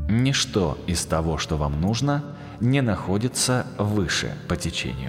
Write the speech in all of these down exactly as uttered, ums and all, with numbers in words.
Ничто из того, что вам нужно, не находится выше по течению.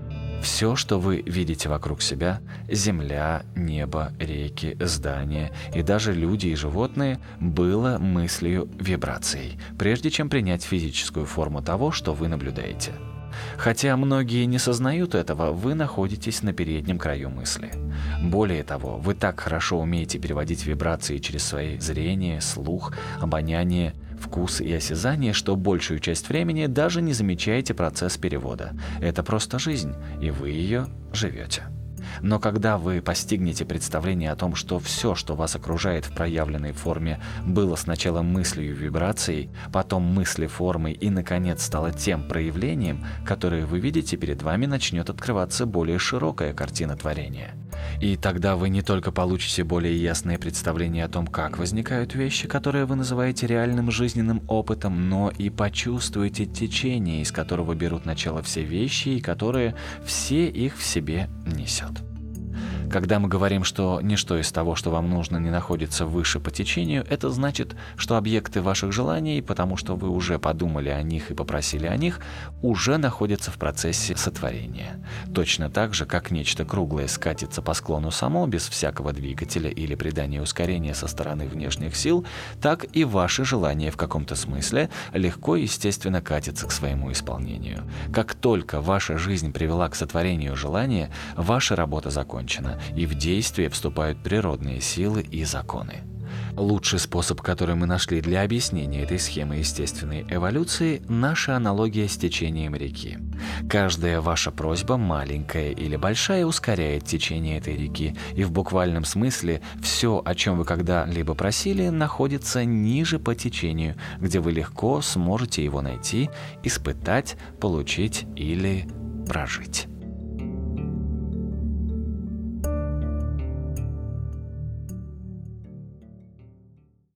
Все, что вы видите вокруг себя – земля, небо, реки, здания и даже люди и животные – было мыслью, вибрацией, прежде чем принять физическую форму того, что вы наблюдаете. Хотя многие не сознают этого, вы находитесь на переднем краю мысли. Более того, вы так хорошо умеете переводить вибрации через свои зрение, слух, обоняние, вкус и осязание, что большую часть времени даже не замечаете процесс перевода. Это просто жизнь, и вы ее живете. Но когда вы постигнете представление о том, что все, что вас окружает в проявленной форме, было сначала мыслью и вибрацией, потом мыслеформой и, наконец, стало тем проявлением, которое вы видите перед вами, начнет открываться более широкая картина творения. И тогда вы не только получите более ясное представление о том, как возникают вещи, которые вы называете реальным жизненным опытом, но и почувствуете течение, из которого берут начало все вещи и которые все их в себе несет. Когда мы говорим, что ничто из того, что вам нужно, не находится выше по течению, это значит, что объекты ваших желаний, потому что вы уже подумали о них и попросили о них, уже находятся в процессе сотворения. Точно так же, как нечто круглое скатится по склону само, без всякого двигателя или придания ускорения со стороны внешних сил, так и ваши желания в каком-то смысле легко и естественно катятся к своему исполнению. Как только ваша жизнь привела к сотворению желания, ваша работа закончена, и в действие вступают природные силы и законы. Лучший способ, который мы нашли для объяснения этой схемы естественной эволюции – наша аналогия с течением реки. Каждая ваша просьба, маленькая или большая, ускоряет течение этой реки, и в буквальном смысле все, о чем вы когда-либо просили, находится ниже по течению, где вы легко сможете его найти, испытать, получить или прожить.